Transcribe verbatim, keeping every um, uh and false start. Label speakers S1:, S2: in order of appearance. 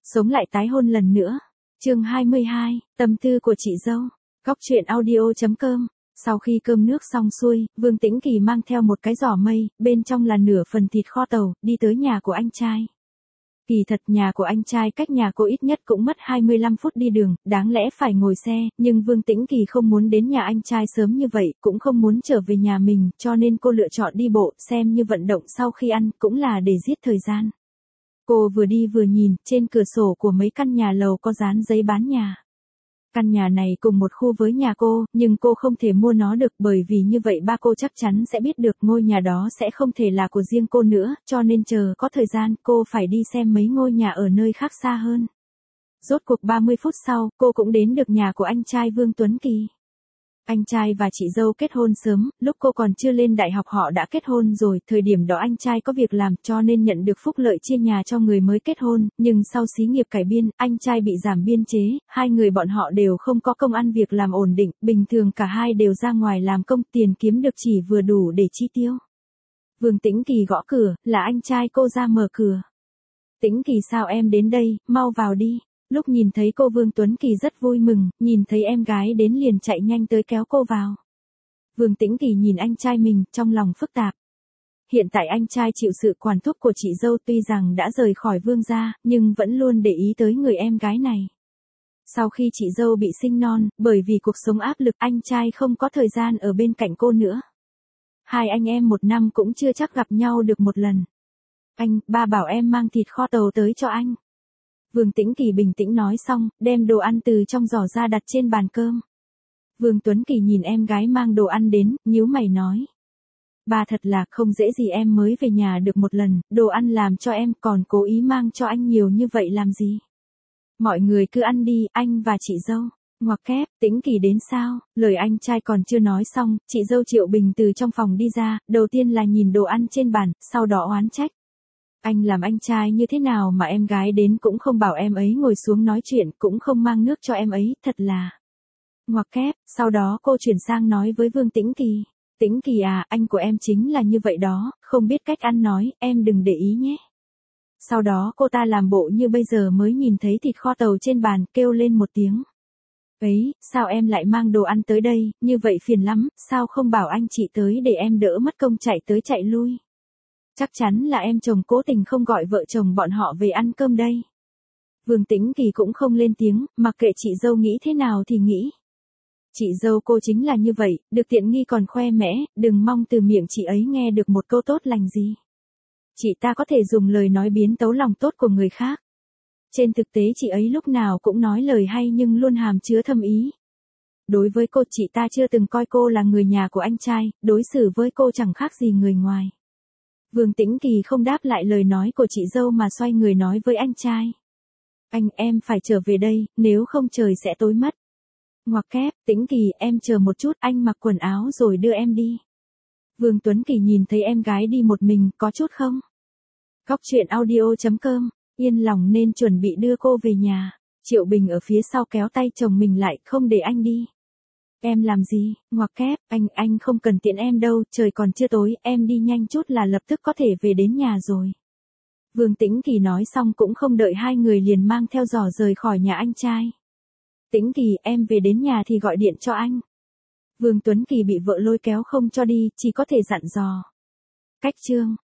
S1: Sống lại tái hôn lần nữa. Chương hai mươi hai, tâm tư của chị dâu. Góc truyện audio.com. Sau khi cơm nước xong xuôi, Vương Tĩnh Kỳ mang theo một cái giỏ mây, bên trong là nửa phần thịt kho tàu, đi tới nhà của anh trai. Kỳ thật nhà của anh trai cách nhà cô ít nhất cũng mất hai mươi lăm phút đi đường, đáng lẽ phải ngồi xe, nhưng Vương Tĩnh Kỳ không muốn đến nhà anh trai sớm như vậy, cũng không muốn trở về nhà mình, cho nên cô lựa chọn đi bộ, xem như vận động sau khi ăn, cũng là để giết thời gian. Cô vừa đi vừa nhìn, trên cửa sổ của mấy căn nhà lầu có dán giấy bán nhà. Căn nhà này cùng một khu với nhà cô, nhưng cô không thể mua nó được bởi vì như vậy ba cô chắc chắn sẽ biết được ngôi nhà đó sẽ không thể là của riêng cô nữa, cho nên chờ có thời gian cô phải đi xem mấy ngôi nhà ở nơi khác xa hơn. Rốt cuộc ba mươi phút sau, cô cũng đến được nhà của anh trai Vương Tuấn Kỳ. Anh trai và chị dâu kết hôn sớm, lúc cô còn chưa lên đại học họ đã kết hôn rồi, thời điểm đó anh trai có việc làm cho nên nhận được phúc lợi chia nhà cho người mới kết hôn, nhưng sau xí nghiệp cải biên, anh trai bị giảm biên chế, hai người bọn họ đều không có công ăn việc làm ổn định, bình thường cả hai đều ra ngoài làm công, tiền kiếm được chỉ vừa đủ để chi tiêu. Vương Tĩnh Kỳ gõ cửa, là anh trai cô ra mở cửa. Tĩnh Kỳ sao em đến đây, mau vào đi. Lúc nhìn thấy cô Vương Tuấn Kỳ rất vui mừng, nhìn thấy em gái đến liền chạy nhanh tới kéo cô vào. Vương Tĩnh Kỳ nhìn anh trai mình, trong lòng phức tạp. Hiện tại anh trai chịu sự quản thúc của chị dâu tuy rằng đã rời khỏi Vương gia, nhưng vẫn luôn để ý tới người em gái này. Sau khi chị dâu bị sinh non, bởi vì cuộc sống áp lực anh trai không có thời gian ở bên cạnh cô nữa. Hai anh em một năm cũng chưa chắc gặp nhau được một lần. Anh, ba bảo em mang thịt kho tàu tới cho anh. Vương Tĩnh Kỳ bình tĩnh nói xong, đem đồ ăn từ trong giỏ ra đặt trên bàn cơm. Vương Tuấn Kỳ nhìn em gái mang đồ ăn đến, nhíu mày nói. Ba thật là không dễ gì em mới về nhà được một lần, đồ ăn làm cho em còn cố ý mang cho anh nhiều như vậy làm gì. Mọi người cứ ăn đi, anh và chị dâu. Ngoặc kép, Tĩnh Kỳ đến sao, lời anh trai còn chưa nói xong, chị dâu Triệu Bình từ trong phòng đi ra, đầu tiên là nhìn đồ ăn trên bàn, sau đó oán trách. Anh làm anh trai như thế nào mà em gái đến cũng không bảo em ấy ngồi xuống nói chuyện, cũng không mang nước cho em ấy, thật là. Ngoặc kép, sau đó cô chuyển sang nói với Vương Tĩnh Kỳ. Tĩnh Kỳ à, anh của em chính là như vậy đó, không biết cách ăn nói, em đừng để ý nhé. Sau đó cô ta làm bộ như bây giờ mới nhìn thấy thịt kho tàu trên bàn, kêu lên một tiếng. Ấy, sao em lại mang đồ ăn tới đây, như vậy phiền lắm, sao không bảo anh chị tới để em đỡ mất công chạy tới chạy lui. Chắc chắn là em chồng cố tình không gọi vợ chồng bọn họ về ăn cơm đây. Vương Tĩnh Kỳ cũng không lên tiếng, mặc kệ chị dâu nghĩ thế nào thì nghĩ. Chị dâu cô chính là như vậy, được tiện nghi còn khoe mẽ, đừng mong từ miệng chị ấy nghe được một câu tốt lành gì. Chị ta có thể dùng lời nói biến tấu lòng tốt của người khác. Trên thực tế chị ấy lúc nào cũng nói lời hay nhưng luôn hàm chứa thâm ý. Đối với cô, chị ta chưa từng coi cô là người nhà của anh trai, đối xử với cô chẳng khác gì người ngoài. Vương Tĩnh Kỳ không đáp lại lời nói của chị dâu mà xoay người nói với anh trai. Anh, em phải trở về đây, nếu không trời sẽ tối mất. Ngoặc kép, Tĩnh Kỳ, em chờ một chút, anh mặc quần áo rồi đưa em đi. Vương Tuấn Kỳ nhìn thấy em gái đi một mình, có chút không? Góc truyện audio.com, yên lòng nên chuẩn bị đưa cô về nhà. Triệu Bình ở phía sau kéo tay chồng mình lại, không để anh đi. Em làm gì, ngoặc kép, anh, anh không cần tiện em đâu, trời còn chưa tối, em đi nhanh chút là lập tức có thể về đến nhà rồi. Vương Tĩnh Kỳ nói xong cũng không đợi hai người liền mang theo giỏ rời khỏi nhà anh trai. Tĩnh Kỳ, em về đến nhà thì gọi điện cho anh. Vương Tuấn Kỳ bị vợ lôi kéo không cho đi, chỉ có thể dặn dò. Cách chương.